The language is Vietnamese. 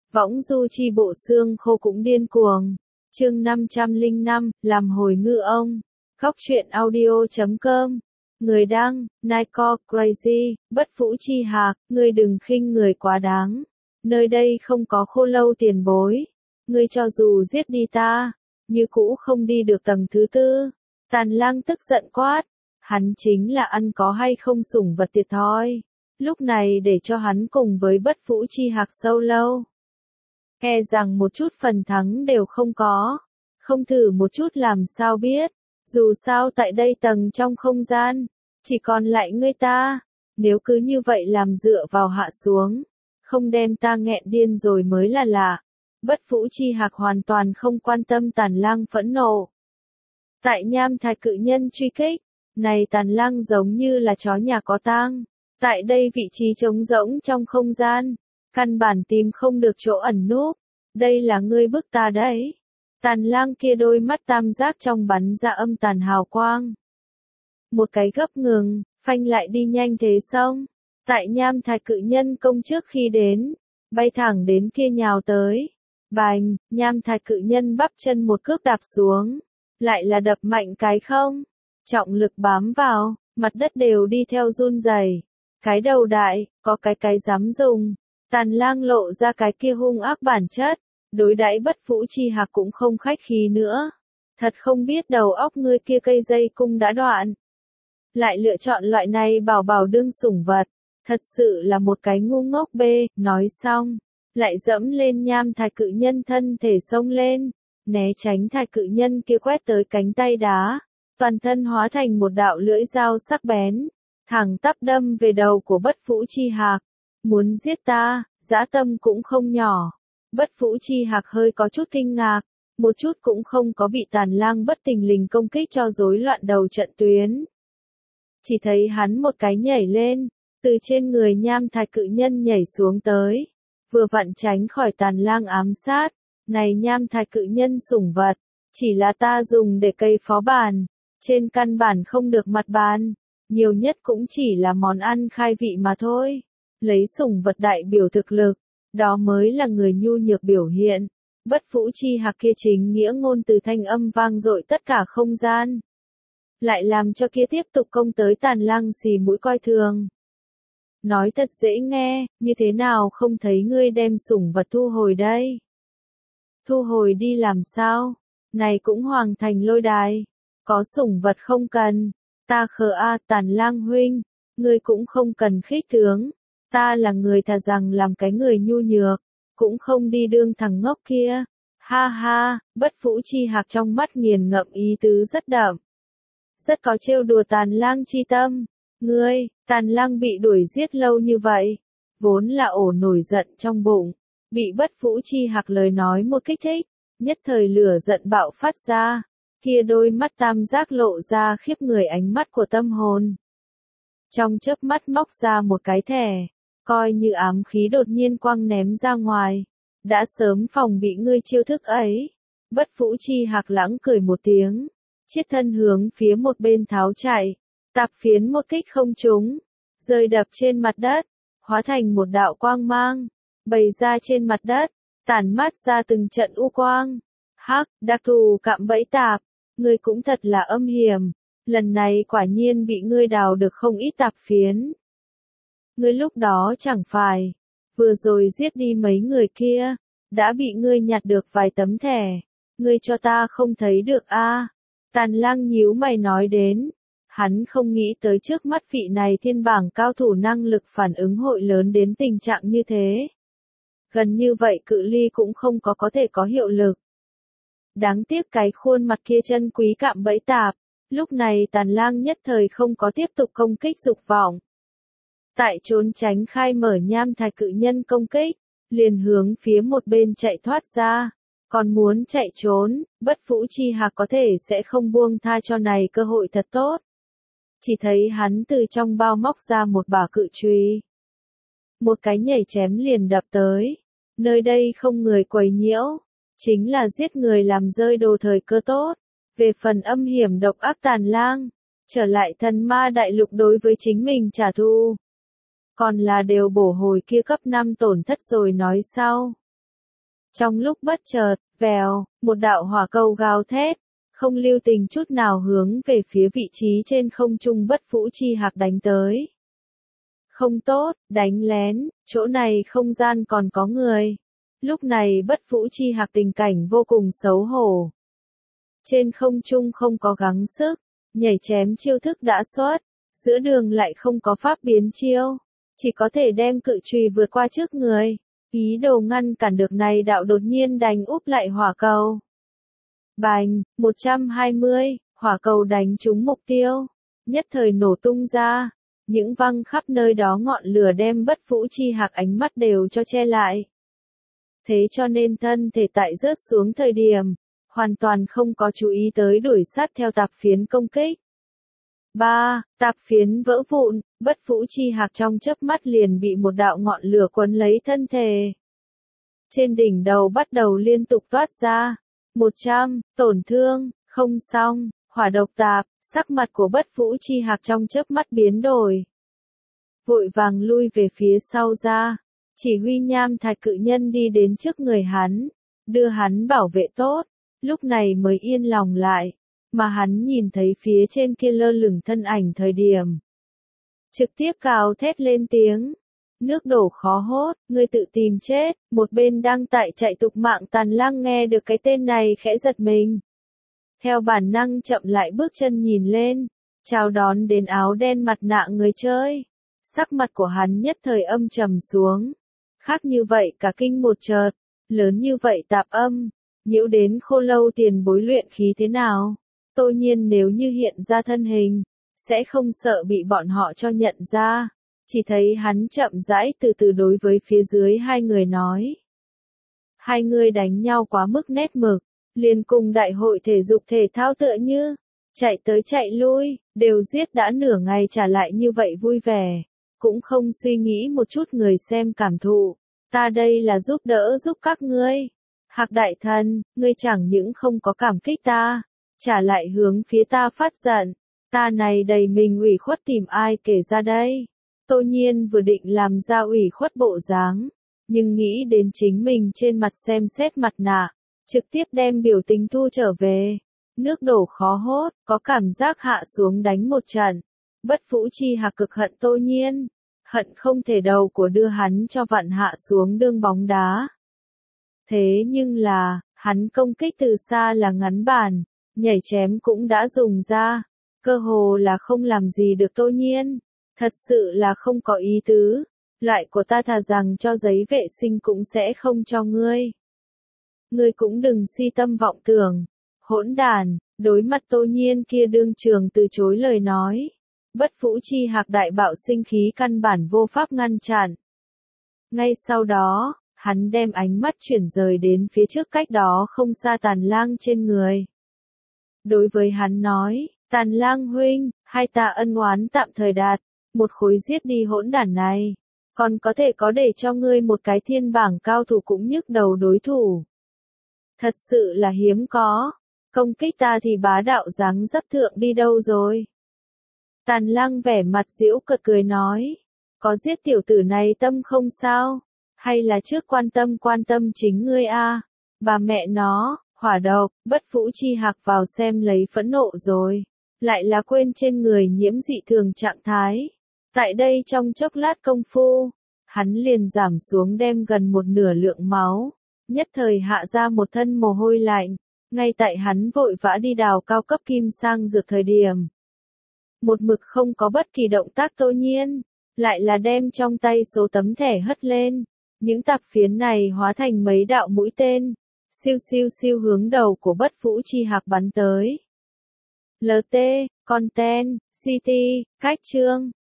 Võng du chi bộ xương khô cũng điên cuồng. Chương 505, làm hồi ngư ông. Góc truyện audio.com. Người đăng, Nico Crazy, Bất Vũ Chi Hạc, ngươi đừng khinh người quá đáng. Nơi đây không có khô lâu tiền bối. Ngươi cho dù giết đi ta, như cũ không đi được tầng thứ tư. Tàn Lang tức giận quát. Hắn chính là ăn có hay không sủng vật tiệt thòi. Lúc này để cho hắn cùng với Bất Vũ Chi Hạc sâu lâu. E rằng một chút phần thắng đều không có. Không thử một chút làm sao biết. Dù sao tại đây tầng trong không gian, chỉ còn lại ngươi ta. Nếu cứ như vậy làm dựa vào hạ xuống, không đem ta nghẹn điên rồi mới là lạ. Bất Vũ Chi Hạc hoàn toàn không quan tâm Tàn Lang phẫn nộ. Tại Nham Thạch cự nhân truy kích, này Tàn Lang giống như là chó nhà có tang. Tại đây vị trí trống rỗng trong không gian, căn bản tìm không được chỗ ẩn núp. Đây là ngươi bức ta đấy. Tàn Lang kia đôi mắt tam giác trong bắn ra âm tàn hào quang. Một cái gấp ngừng, phanh lại đi nhanh thế xong. Tại Nham Thạch cự nhân công trước khi đến, bay thẳng đến kia nhào tới. Bành, Nham Thạch cự nhân bắp chân một cước đạp xuống. Lại là đập mạnh cái không. Trọng lực bám vào, mặt đất đều đi theo run rẩy. Cái đầu đại, có cái dám dùng. Tàn Lang lộ ra cái kia hung ác bản chất, đối đãi Bất Vũ Chi Hạc cũng không khách khí nữa. Thật không biết đầu óc ngươi kia cây dây cung đã đoạn. Lại lựa chọn loại này bảo bảo đương sủng vật, thật sự là một cái ngu ngốc bê. Nói xong, lại dẫm lên Nham Thạch cự nhân thân thể xông lên, né tránh Thạch cự nhân kia quét tới cánh tay đá, toàn thân hóa thành một đạo lưỡi dao sắc bén, thẳng tắp đâm về đầu của Bất Vũ Chi Hạc. Muốn giết ta, dã tâm cũng không nhỏ. Bất Vũ Chi Hạc hơi có chút kinh ngạc, một chút cũng không có bị Tàn Lang bất tình lình công kích cho rối loạn đầu trận tuyến. Chỉ thấy hắn một cái nhảy lên, từ trên người Nham Thạch cự nhân nhảy xuống tới, vừa vặn tránh khỏi Tàn Lang ám sát. Này Nham Thạch cự nhân sủng vật, chỉ là ta dùng để cây phó bản, trên căn bản không được mặt bàn, nhiều nhất cũng chỉ là món ăn khai vị mà thôi. Lấy sủng vật đại biểu thực lực, đó mới là người nhu nhược biểu hiện. Bất Vũ Chi Hạc kia chính nghĩa ngôn từ thanh âm vang dội tất cả không gian. Lại làm cho kia tiếp tục công tới Tàn Lang xì mũi coi thường. Nói thật dễ nghe, như thế nào không thấy ngươi đem sủng vật thu hồi đây? Thu hồi đi làm sao? Này cũng hoàng thành lôi đài. Có sủng vật không cần. Ta khờ a Tàn Lang huynh, ngươi cũng không cần khích tướng. Ta là người thà rằng làm cái người nhu nhược, cũng không đi đương thằng ngốc kia. Ha ha, Bất Vũ Chi Hạc trong mắt nghiền ngẫm ý tứ rất đậm. Rất có trêu đùa Tàn Lang chi tâm. Ngươi, Tàn Lang bị đuổi giết lâu như vậy, vốn là ổ nổi giận trong bụng, bị Bất Vũ Chi Hạc lời nói một kích thích, nhất thời lửa giận bạo phát ra, kia đôi mắt tam giác lộ ra khiếp người ánh mắt của tâm hồn. Trong chớp mắt móc ra một cái thẻ, coi như ám khí đột nhiên quăng ném ra ngoài, đã sớm phòng bị ngươi chiêu thức ấy. Bất Vũ Chi Hạc lãng cười một tiếng, chiết thân hướng phía một bên tháo chạy, tạp phiến một kích không trúng, rơi đập trên mặt đất, hóa thành một đạo quang mang, bày ra trên mặt đất, tản mát ra từng trận u quang. Hắc, đặc thù cạm bẫy tạp, ngươi cũng thật là âm hiểm, lần này quả nhiên bị ngươi đào được không ít tạp phiến. Ngươi lúc đó chẳng phải, vừa rồi giết đi mấy người kia, đã bị ngươi nhặt được vài tấm thẻ, ngươi cho ta không thấy được a? Tàn Lang nhíu mày nói đến, hắn không nghĩ tới trước mắt vị này thiên bảng cao thủ năng lực phản ứng hội lớn đến tình trạng như thế. Gần như vậy cự ly cũng không có thể có hiệu lực. Đáng tiếc cái khuôn mặt kia chân quý cạm bẫy tạp, lúc này Tàn Lang nhất thời không có tiếp tục công kích dục vọng. Tại trốn tránh khai mở Nham Thạch cự nhân công kích, liền hướng phía một bên chạy thoát ra, còn muốn chạy trốn, Bất Vũ Chi Hạc có thể sẽ không buông tha cho này cơ hội thật tốt. Chỉ thấy hắn từ trong bao móc ra một bả cự chùy, một cái nhảy chém liền đập tới. Nơi đây không người quấy nhiễu, chính là giết người làm rơi đồ thời cơ tốt. Về phần âm hiểm độc ác Tàn Lang, trở lại thần ma đại lục đối với chính mình trả thù, còn là đều bổ hồi kia cấp 5 tổn thất rồi nói sau. Trong lúc bất chợt, vèo, một đạo hỏa cầu gào thét, không lưu tình chút nào hướng về phía vị trí trên không trung Bất Vũ Chi Hạc đánh tới. Không tốt, đánh lén, chỗ này không gian còn có người. Lúc này Bất Vũ Chi Hạc tình cảnh vô cùng xấu hổ. Trên không trung không có gắng sức, nhảy chém chiêu thức đã xuất, giữa đường lại không có pháp biến chiêu, chỉ có thể đem cự chùy vượt qua trước người, ý đồ ngăn cản được này đạo đột nhiên đánh úp lại hỏa cầu. Bành, 120, hỏa cầu đánh trúng mục tiêu, nhất thời nổ tung ra, những văng khắp nơi đó ngọn lửa đem Bất Vũ Chi Hạc ánh mắt đều cho che lại. Thế cho nên thân thể tại rớt xuống thời điểm, hoàn toàn không có chú ý tới đuổi sát theo tạp phiến công kích. 3. Tạp phiến vỡ vụn, Bất Vũ Chi Hạc trong chớp mắt liền bị một đạo ngọn lửa quấn lấy thân thể. Trên đỉnh đầu bắt đầu liên tục toát ra. 100, tổn thương, không xong, hỏa độc tạp, sắc mặt của Bất Vũ Chi Hạc trong chớp mắt biến đổi. Vội vàng lui về phía sau ra, chỉ huy nham thạch cự nhân đi đến trước người hắn, đưa hắn bảo vệ tốt, lúc này mới yên lòng lại, mà hắn nhìn thấy phía trên kia lơ lửng thân ảnh thời điểm. Trực tiếp gào thét lên tiếng. Nước đổ khó hốt, ngươi tự tìm chết, một bên đang tại chạy tục mạng Tàn Lang nghe được cái tên này khẽ giật mình. Theo bản năng chậm lại bước chân nhìn lên, chào đón đến áo đen mặt nạ người chơi. Sắc mặt của hắn nhất thời âm trầm xuống. Khác như vậy cả kinh một chợt, lớn như vậy tạp âm, nhiễu đến Khô Lâu tiền bối luyện khí thế nào. Tô Nhiên nếu như hiện ra thân hình, sẽ không sợ bị bọn họ cho nhận ra. Chỉ thấy hắn chậm rãi từ từ đối với phía dưới hai người nói. Hai người đánh nhau quá mức nét mực, liền cùng đại hội thể dục thể thao tựa như, chạy tới chạy lui, đều giết đã nửa ngày trả lại như vậy vui vẻ, cũng không suy nghĩ một chút người xem cảm thụ, ta đây là giúp đỡ giúp các ngươi. Hạc đại thần, ngươi chẳng những không có cảm kích ta, trả lại hướng phía ta phát giận, ta này đầy mình ủy khuất tìm ai kể ra đây. Tô Nhiên vừa định làm ra ủy khuất bộ dáng, nhưng nghĩ đến chính mình trên mặt xem xét mặt nạ, trực tiếp đem biểu tình thu trở về. Nước đổ khó hốt, có cảm giác hạ xuống đánh một trận. Bất Vũ Chi Hạc cực hận Tô Nhiên, hận không thể đầu của đưa hắn cho vặn hạ xuống đương bóng đá. Thế nhưng là, hắn công kích từ xa là ngắn bản, nhảy chém cũng đã dùng ra, cơ hồ là không làm gì được Tô Nhiên. Thật sự là không có ý tứ, loại của ta thà rằng cho giấy vệ sinh cũng sẽ không cho ngươi. Ngươi cũng đừng si tâm vọng tưởng, hỗn đàn, đối mặt Tô Nhiên kia đương trường từ chối lời nói. Bất Vũ Chi Hạc đại bạo sinh khí căn bản vô pháp ngăn chặn. Ngay sau đó, hắn đem ánh mắt chuyển rời đến phía trước cách đó không xa Tàn Lang trên người. Đối với hắn nói, Tàn Lang huynh, hai ta ân oán tạm thời đạt. Một khối giết đi hỗn đản này, còn có thể có để cho ngươi một cái thiên bảng cao thủ cũng nhức đầu đối thủ. Thật sự là hiếm có, công kích ta thì bá đạo dáng dấp thượng đi đâu rồi. Tàn Lang vẻ mặt giễu cợt cười nói, có giết tiểu tử này tâm không sao, hay là trước quan tâm chính ngươi a. Bà mẹ nó, hỏa độc, Bất Vũ Chi Hạc vào xem lấy phẫn nộ rồi, lại là quên trên người nhiễm dị thường trạng thái. Tại đây trong chốc lát công phu, hắn liền giảm xuống đem gần một nửa lượng máu, nhất thời hạ ra một thân mồ hôi lạnh, ngay tại hắn vội vã đi đào cao cấp kim sang dược thời điểm. Một mực không có bất kỳ động tác Tô Nhiên, lại là đem trong tay số tấm thẻ hất lên, những tạp phiến này hóa thành mấy đạo mũi tên, siêu siêu siêu hướng đầu của Bất Vũ Chi Hạc bắn tới. LT, Content, City, Cách chương